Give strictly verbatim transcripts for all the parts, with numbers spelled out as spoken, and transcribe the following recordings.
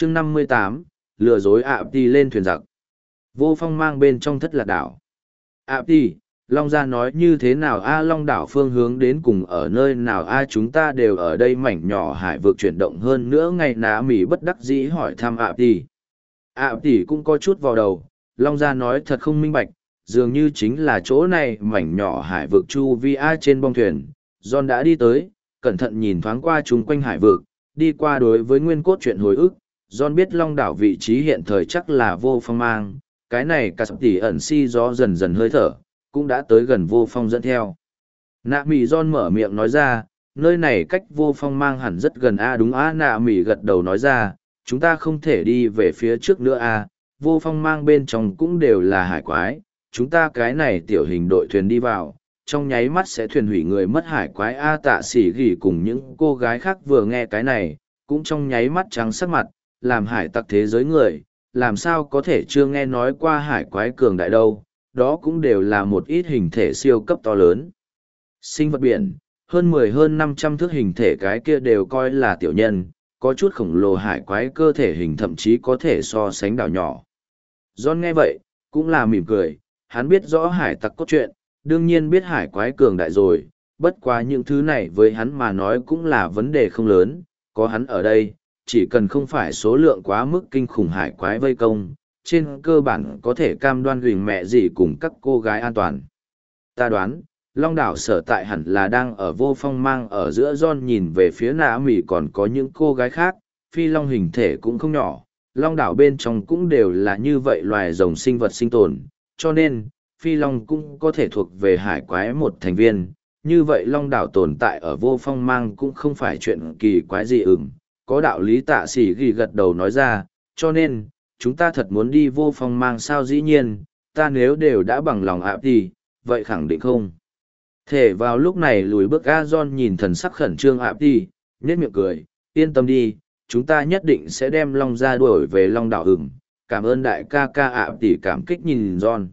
chương năm mươi tám, lừa dối ạ đi lên thuyền giặc. Vô Phong mang bên trong thất lạc đảo. ạ đi, Long gia nói như thế nào a Long đảo phương hướng đến cùng ở nơi nào a chúng ta đều ở đây mảnh nhỏ hải vực chuyển động hơn nữa ngày ná mỉ bất đắc dĩ hỏi thăm ạ đi. ạ đi cũng có chút vào đầu, Long gia nói thật không minh bạch, dường như chính là chỗ này mảnh nhỏ hải vực chu vi a trên bong thuyền. John đã đi tới, cẩn thận nhìn thoáng qua chung quanh hải vực, đi qua đối với nguyên cốt chuyện hồi ức. John biết Long đảo vị trí hiện thời chắc là Vô Phong mang, cái này cả sập tỉ ẩn si gió dần dần hơi thở, cũng đã tới gần Vô Phong dẫn theo. Nạ mỉ John mở miệng nói ra, nơi này cách Vô Phong mang hẳn rất gần a đúng a nạ mỉ gật đầu nói ra, chúng ta không thể đi về phía trước nữa a Vô Phong mang bên trong cũng đều là hải quái, chúng ta cái này tiểu hình đội thuyền đi vào, trong nháy mắt sẽ thuyền hủy người mất hải quái a tạ xỉ gỉ cùng những cô gái khác vừa nghe cái này, cũng trong nháy mắt trắng sắc mặt, làm hải tặc thế giới người, làm sao có thể chưa nghe nói qua hải quái cường đại đâu, đó cũng đều là một ít hình thể siêu cấp to lớn. Sinh vật biển, hơn mười hơn năm trăm thước hình thể cái kia đều coi là tiểu nhân, có chút khổng lồ hải quái cơ thể hình thậm chí có thể so sánh đảo nhỏ. John nghe vậy, cũng là mỉm cười, hắn biết rõ hải tặc cốt truyện, đương nhiên biết hải quái cường đại rồi, bất quá những thứ này với hắn mà nói cũng là vấn đề không lớn, có hắn ở đây, chỉ cần không phải số lượng quá mức kinh khủng hải quái vây công, trên cơ bản có thể cam đoan gửi mẹ gì cùng các cô gái an toàn. Ta đoán, Long đảo sở tại hẳn là đang ở Vô Phong mang ở giữa. John nhìn về phía nạ mỉ còn có những cô gái khác, phi long hình thể cũng không nhỏ, Long đảo bên trong cũng đều là như vậy loài rồng sinh vật sinh tồn, cho nên, phi long cũng có thể thuộc về hải quái một thành viên. Như vậy Long đảo tồn tại ở Vô Phong mang cũng không phải chuyện kỳ quái gì ửng, có đạo lý tạ sĩ ghi gật đầu nói ra, cho nên, chúng ta thật muốn đi Vô Phong mang sao dĩ nhiên, ta nếu đều đã bằng lòng ạ thì, vậy khẳng định không. Thể vào lúc này lùi bước A John nhìn thần sắc khẩn trương ạ thì, nhếch miệng cười, yên tâm đi, chúng ta nhất định sẽ đem Long ra đuổi về Long đảo ửng, cảm ơn đại ca ca ạ tỷ cảm kích nhìn John.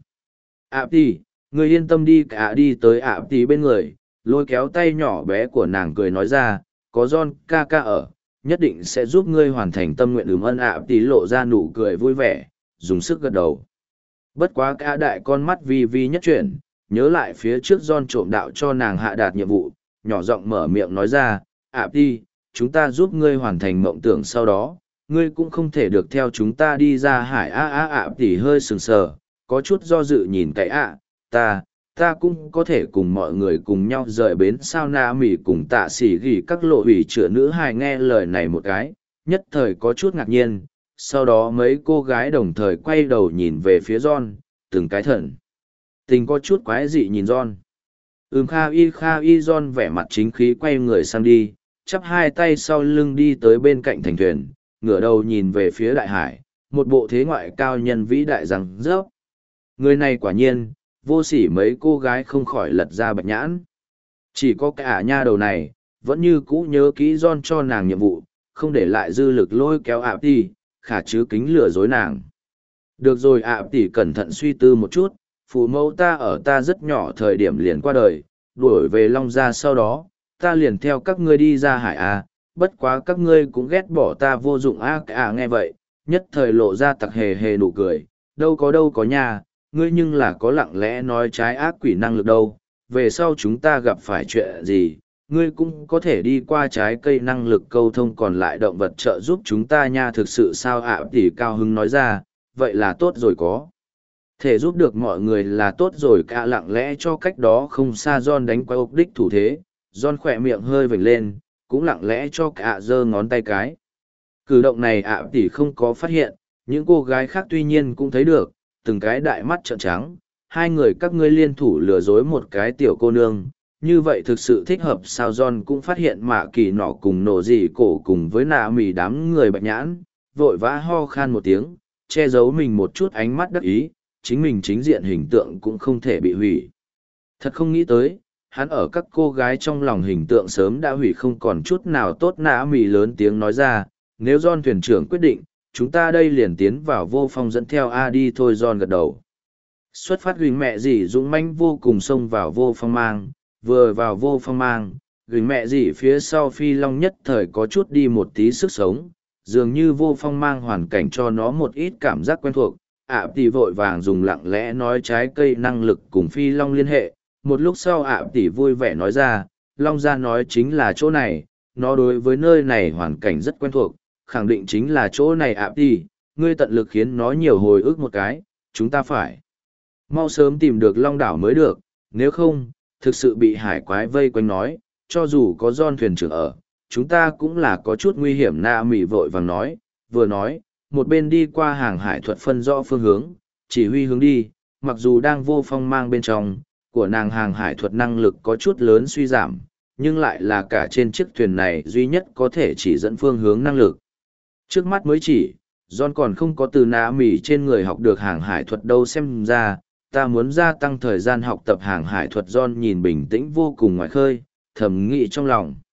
ạ tỷ, người yên tâm đi cả đi tới ạ tỷ bên người, lôi kéo tay nhỏ bé của nàng cười nói ra, có John ca ca ở, nhất định sẽ giúp ngươi hoàn thành tâm nguyện ừm ân ạ tỷ lộ ra nụ cười vui vẻ, dùng sức gật đầu. Bất quá cả đại con mắt vi vi nhất chuyển, nhớ lại phía trước John trộm đạo cho nàng hạ đạt nhiệm vụ, nhỏ giọng mở miệng nói ra, ạ tỷ, chúng ta giúp ngươi hoàn thành mộng tưởng sau đó, ngươi cũng không thể được theo chúng ta đi ra hải a a ạ tỷ hơi sừng sờ, có chút do dự nhìn cái ạ, ta, ta cũng có thể cùng mọi người cùng nhau rời bến sao na mỉ cùng tạ xỉ ghi các lộ ủy chữa nữ hài nghe lời này một cái, nhất thời có chút ngạc nhiên, sau đó mấy cô gái đồng thời quay đầu nhìn về phía John, từng cái thần. Tình có chút quái dị nhìn John. Ừm kha y kha y John vẻ mặt chính khí quay người sang đi, chắp hai tay sau lưng đi tới bên cạnh thành thuyền, ngửa đầu nhìn về phía đại hải, một bộ thế ngoại cao nhân vĩ đại rằng rớp. Người này quả nhiên, vô sỉ mấy cô gái không khỏi lật ra bạch nhãn. Chỉ có cái ả nha đầu này, vẫn như cũ nhớ kỹ John cho nàng nhiệm vụ, không để lại dư lực lôi kéo ạ tỷ, khả chứ kính lừa dối nàng. Được rồi ạ tỷ cẩn thận suy tư một chút, phụ mẫu ta ở ta rất nhỏ thời điểm liền qua đời, đuổi về Long gia sau đó, ta liền theo các ngươi đi ra hải a, bất quá các ngươi cũng ghét bỏ ta vô dụng a à, nghe vậy, nhất thời lộ ra tặc hề hề nụ cười, đâu có đâu có nhà, ngươi nhưng là có lặng lẽ nói trái ác quỷ năng lực đâu, về sau chúng ta gặp phải chuyện gì, ngươi cũng có thể đi qua trái cây năng lực câu thông còn lại động vật trợ giúp chúng ta nha thực sự sao ạ tỷ cao hứng nói ra, vậy là tốt rồi có. Thể giúp được mọi người là tốt rồi cả lặng lẽ cho cách đó không xa John đánh quay ốc đích thủ thế, John khỏe miệng hơi vểnh lên, cũng lặng lẽ cho cả giơ ngón tay cái. Cử động này ạ tỷ không có phát hiện, những cô gái khác tuy nhiên cũng thấy được, từng cái đại mắt trợn trắng, hai người các ngươi liên thủ lừa dối một cái tiểu cô nương, như vậy thực sự thích hợp sao John cũng phát hiện mạ kỳ nọ cùng nổ dị cổ cùng với nạ mì đám người bạch nhãn, vội vã ho khan một tiếng, che giấu mình một chút ánh mắt đắc ý, chính mình chính diện hình tượng cũng không thể bị hủy. Thật không nghĩ tới, hắn ở các cô gái trong lòng hình tượng sớm đã hủy không còn chút nào tốt nã mì lớn tiếng nói ra, nếu John thuyền trưởng quyết định, chúng ta đây liền tiến vào Vô Phong dẫn theo A đi thôi. John gật đầu. Xuất phát gửi mẹ dì dũng mãnh vô cùng xông vào Vô Phong mang, vừa vào Vô Phong mang, gửi mẹ dì phía sau phi long nhất thời có chút đi một tí sức sống, dường như vô phong mang hoàn cảnh cho nó một ít cảm giác quen thuộc. ạ tỷ vội vàng dùng lặng lẽ nói trái cây năng lực cùng phi long liên hệ. Một lúc sau ạ tỷ vui vẻ nói ra, long gia nói chính là chỗ này, nó đối với nơi này hoàn cảnh rất quen thuộc, khẳng định chính là chỗ này ạ tỷ, ngươi tận lực khiến nó nhiều hồi ức một cái, chúng ta phải mau sớm tìm được long đảo mới được, nếu không, thực sự bị hải quái vây quanh nói, cho dù có John thuyền trưởng ở, chúng ta cũng là có chút nguy hiểm. Na Mị vội vàng nói, vừa nói, một bên đi qua hàng hải thuật phân rõ phương hướng, chỉ huy hướng đi, mặc dù đang vô phong mang bên trong, của nàng hàng hải thuật năng lực có chút lớn suy giảm, nhưng lại là cả trên chiếc thuyền này duy nhất có thể chỉ dẫn phương hướng năng lực. Trước mắt mới chỉ, John còn không có từ Na Mị trên người học được hàng hải thuật đâu, xem ra, ta muốn gia tăng thời gian học tập hàng hải thuật. John nhìn bình tĩnh vô cùng ngoài khơi, thầm nghĩ trong lòng.